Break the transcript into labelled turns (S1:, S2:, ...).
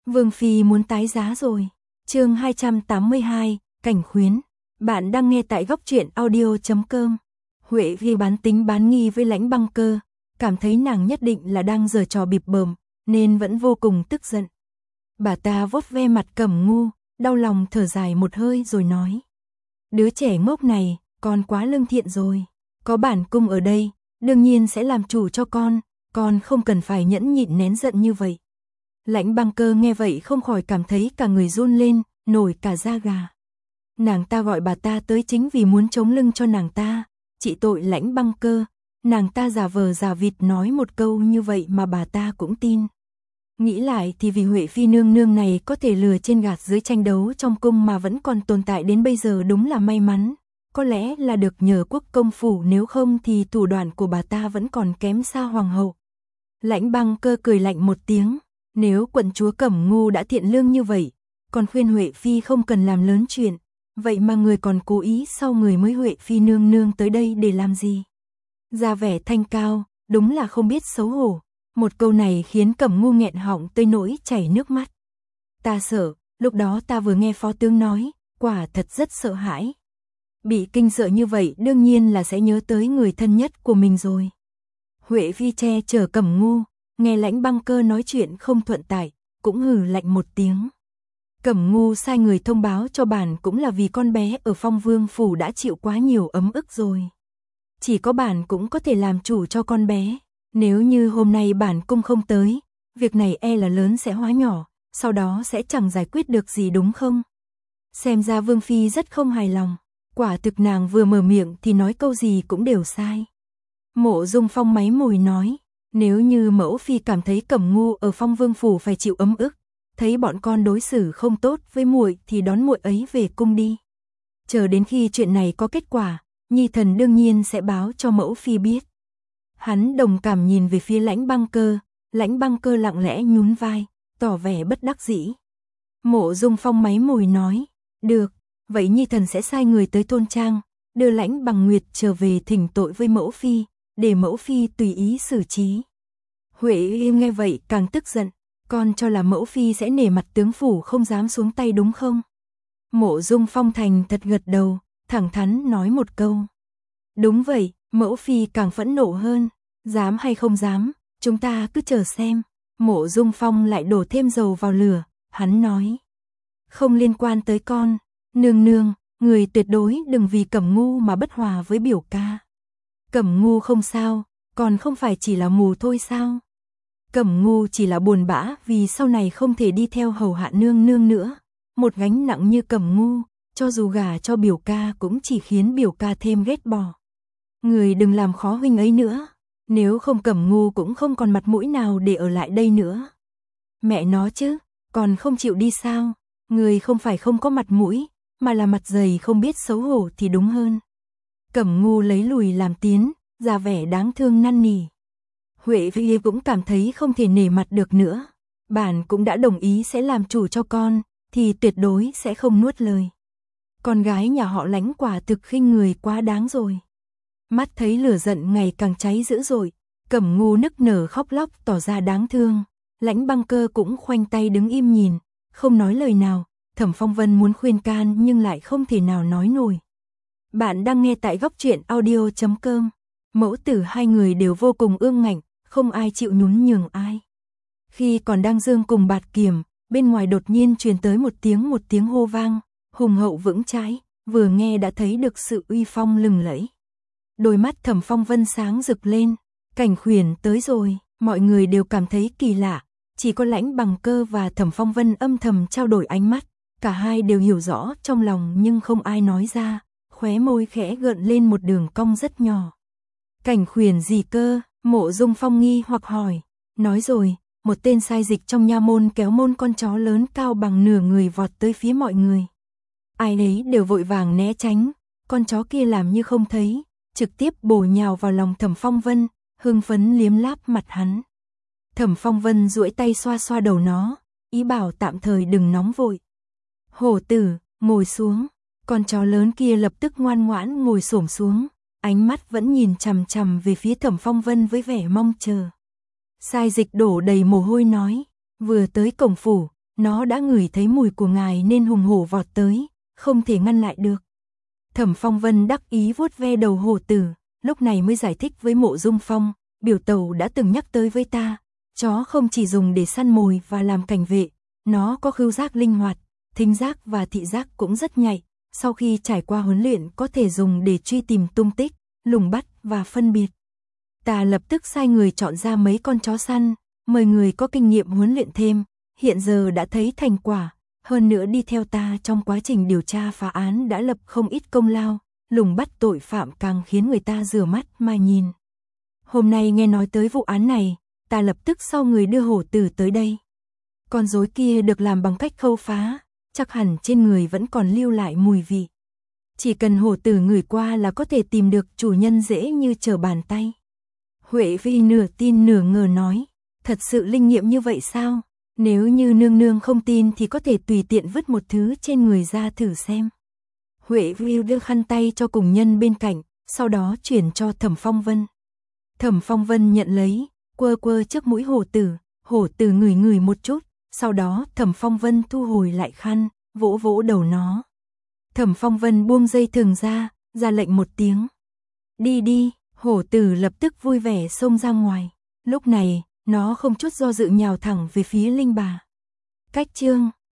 S1: Vương Phi muốn tái giá rồi. Chương 282, Cảnh Khuyến. Bạn đang nghe tại góc truyện audio.com. Huệ Vi bán tính bán nghi với Lãnh Băng Cơ, cảm thấy nàng nhất định là đang giở trò bịp bợm, nên vẫn vô cùng tức giận. Bà ta vuốt ve mặt Cẩm Ngu, đau lòng thở dài một hơi rồi nói: "Đứa trẻ ngốc này, con quá lương thiện rồi. Có bản cung ở đây, đương nhiên sẽ làm chủ cho con không cần phải nhẫn nhịn nén giận như vậy." Lãnh Băng Cơ nghe vậy không khỏi cảm thấy cả người run lên, nổi cả da gà. Nàng ta gọi bà ta tới chính vì muốn chống lưng cho nàng ta, trị tội Lãnh Băng Cơ. Nàng ta giả vờ giả vịt nói một câu như vậy mà bà ta cũng tin. Nghĩ lại thì vì Huệ Phi nương nương này có thể lừa trên gạt dưới tranh đấu trong cung mà vẫn còn tồn tại đến bây giờ đúng là may mắn. Có lẽ là được nhờ quốc công phủ, nếu không thì thủ đoạn của bà ta vẫn còn kém xa hoàng hậu. Lãnh Băng Cơ cười lạnh một tiếng, nếu quận chúa Cẩm Ngu đã thiện lương như vậy, còn khuyên Huệ Phi không cần làm lớn chuyện, vậy mà người còn cố ý sau người mới Huệ Phi nương nương tới đây để làm gì? Ra vẻ thanh cao, đúng là không biết xấu hổ. Một câu này khiến Cẩm Ngu nghẹn họng tới nỗi chảy nước mắt. Ta sợ, lúc đó ta vừa nghe phó tướng nói, quả thật rất sợ hãi. Bị kinh sợ như vậy đương nhiên là sẽ nhớ tới người thân nhất của mình rồi. Huệ Phi che chở Cẩm Ngu, nghe Lãnh Băng Cơ nói chuyện không thuận tại, cũng hừ lạnh một tiếng. Cẩm Ngu sai người thông báo cho bản cũng là vì con bé ở Phong Vương phủ đã chịu quá nhiều ấm ức rồi. Chỉ có bản cũng có thể làm chủ cho con bé. Nếu như hôm nay bản cung không tới, việc này e là lớn sẽ hóa nhỏ, sau đó sẽ chẳng giải quyết được gì đúng không? Xem ra Vương Phi rất không hài lòng, quả thực nàng vừa mở miệng thì nói câu gì cũng đều sai. Mộ Dung Phong máy mồi nói, nếu như mẫu Phi cảm thấy Cẩm Ngu ở Phong Vương phủ phải chịu ấm ức, thấy bọn con đối xử không tốt với muội thì đón muội ấy về cung đi. Chờ đến khi chuyện này có kết quả, Nhi thần đương nhiên sẽ báo cho mẫu Phi biết. Hắn đồng cảm nhìn về phía Lãnh Băng Cơ, Lãnh Băng Cơ lặng lẽ nhún vai, tỏ vẻ bất đắc dĩ. Mộ Dung Phong máy mồi nói, được, vậy Nhi thần sẽ sai người tới thôn trang, đưa Lãnh Bằng Nguyệt trở về thỉnh tội với mẫu Phi, để mẫu Phi tùy ý xử trí. Huệ Im nghe vậy càng tức giận, con cho là mẫu Phi sẽ nể mặt tướng phủ không dám xuống tay đúng không? Mộ Dung Phong thành thật gật đầu, thẳng thắn nói một câu. Đúng vậy. Mẫu Phi càng phẫn nộ hơn, dám hay không dám, chúng ta cứ chờ xem. Mộ Dung Phong lại đổ thêm dầu vào lửa, hắn nói. Không liên quan tới con, nương nương, người tuyệt đối đừng vì Cẩm Ngu mà bất hòa với biểu ca. Cẩm Ngu không sao, còn không phải chỉ là mù thôi sao? Cẩm Ngu chỉ là buồn bã vì sau này không thể đi theo hầu hạ nương nương nữa. Một gánh nặng như Cẩm Ngu, cho dù gả cho biểu ca cũng chỉ khiến biểu ca thêm ghét bỏ. Người đừng làm khó huynh ấy nữa, nếu không Cẩm Ngu cũng không còn mặt mũi nào để ở lại đây nữa. Mẹ nó chứ, còn không chịu đi sao? Người không phải không có mặt mũi, mà là mặt dày không biết xấu hổ thì đúng hơn. Cẩm Ngu lấy lùi làm tiến, ra vẻ đáng thương năn nỉ. Huệ Phi cũng cảm thấy không thể nể mặt được nữa. Bản cũng đã đồng ý sẽ làm chủ cho con, thì tuyệt đối sẽ không nuốt lời. Con gái nhà họ Lãnh quả thực khinh người quá đáng rồi. Mắt thấy lửa giận ngày càng cháy dữ dội, Cẩm Ngu nức nở khóc lóc tỏ ra đáng thương. Lãnh Băng Cơ cũng khoanh tay đứng im nhìn, không nói lời nào. Thẩm Phong Vân muốn khuyên can nhưng lại không thể nào nói nổi. Bạn đang nghe tại góc truyện audio.com. Mẫu tử hai người đều vô cùng ương ngạnh, không ai chịu nhún nhường ai. Khi còn đang dương cùng bạt kiểm, bên ngoài đột nhiên truyền tới một tiếng hô vang, hùng hậu vững chãi, vừa nghe đã thấy được sự uy phong lừng lẫy. Đôi mắt Thẩm Phong Vân sáng rực lên, Cảnh Khuyển tới rồi, mọi người đều cảm thấy kỳ lạ, chỉ có Lãnh Băng Cơ và Thẩm Phong Vân âm thầm trao đổi ánh mắt, cả hai đều hiểu rõ trong lòng nhưng không ai nói ra, khóe môi khẽ gợn lên một đường cong rất nhỏ. Cảnh Khuyển gì cơ? Mộ Dung Phong nghi hoặc hỏi. Nói rồi, một tên sai dịch trong nha môn kéo môn con chó lớn cao bằng nửa người vọt tới phía mọi người. Ai nấy đều vội vàng né tránh, con chó kia làm như không thấy, trực tiếp bổ nhào vào lòng Thẩm Phong Vân, hưng phấn liếm láp mặt hắn. Thẩm Phong Vân duỗi tay xoa xoa đầu nó, ý bảo tạm thời đừng nóng vội. Hổ tử, ngồi xuống. Con chó lớn kia lập tức ngoan ngoãn ngồi xổm xuống, ánh mắt vẫn nhìn chằm chằm về phía Thẩm Phong Vân với vẻ mong chờ. Sai dịch đổ đầy mồ hôi nói, vừa tới cổng phủ, nó đã ngửi thấy mùi của ngài nên hùng hổ vọt tới, không thể ngăn lại được. Thẩm Phong Vân đắc ý vuốt ve đầu hổ tử, lúc này mới giải thích với Mộ Dung Phong, biểu tẩu đã từng nhắc tới với ta, chó không chỉ dùng để săn mồi và làm cảnh vệ, nó có khứu giác linh hoạt, thính giác và thị giác cũng rất nhạy, sau khi trải qua huấn luyện có thể dùng để truy tìm tung tích, lùng bắt và phân biệt. Ta lập tức sai người chọn ra mấy con chó săn, mời người có kinh nghiệm huấn luyện thêm, hiện giờ đã thấy thành quả, hơn nữa đi theo ta trong quá trình điều tra phá án đã lập không ít công lao, lùng bắt tội phạm càng khiến người ta rửa mắt mà nhìn. Hôm nay nghe nói tới vụ án này, ta lập tức sau người đưa hổ tử tới đây. Con rối kia được làm bằng cách khâu phá, chắc hẳn trên người vẫn còn lưu lại mùi vị. Chỉ cần hổ tử ngửi qua là có thể tìm được chủ nhân dễ như trở bàn tay. Huệ Vi nửa tin nửa ngờ nói, thật sự linh nghiệm như vậy sao? Nếu như nương nương không tin thì có thể tùy tiện vứt một thứ trên người ra thử xem. Huệ Vi đưa khăn tay cho cùng nhân bên cạnh, sau đó chuyển cho Thẩm Phong Vân. Thẩm Phong Vân nhận lấy, quơ quơ trước mũi hổ tử ngửi ngửi một chút, sau đó Thẩm Phong Vân thu hồi lại khăn, vỗ vỗ đầu nó. Thẩm Phong Vân buông dây thừng ra lệnh một tiếng. Đi đi, hổ tử lập tức vui vẻ xông ra ngoài. Lúc này, nó không chút do dự nhào thẳng về phía Linh Bà. Cách chương